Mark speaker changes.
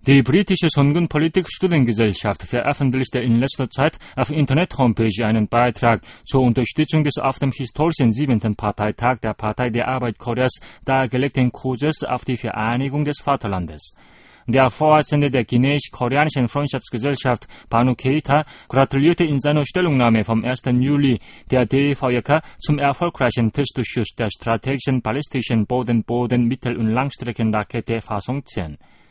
Speaker 1: Die britische Songun-Politik-Studiengesellschaft veröffentlichte in letzter Zeit auf Internet-Homepage einen Beitrag zur Unterstützung des auf dem historischen 7. Parteitag der Partei der Arbeit Koreas dargelegten Kurses auf die Vereinigung des Vaterlandes. Der Vorsitzende der Guineisch-Koreanischen Freundschaftsgesellschaft, Banu Keita, gratulierte in seiner Stellungnahme vom 1. Juli der DVJK zum erfolgreichen Testschuss der strategischen ballistischen Boden-Mittel- und Langstreckenrakete Hwasong 10.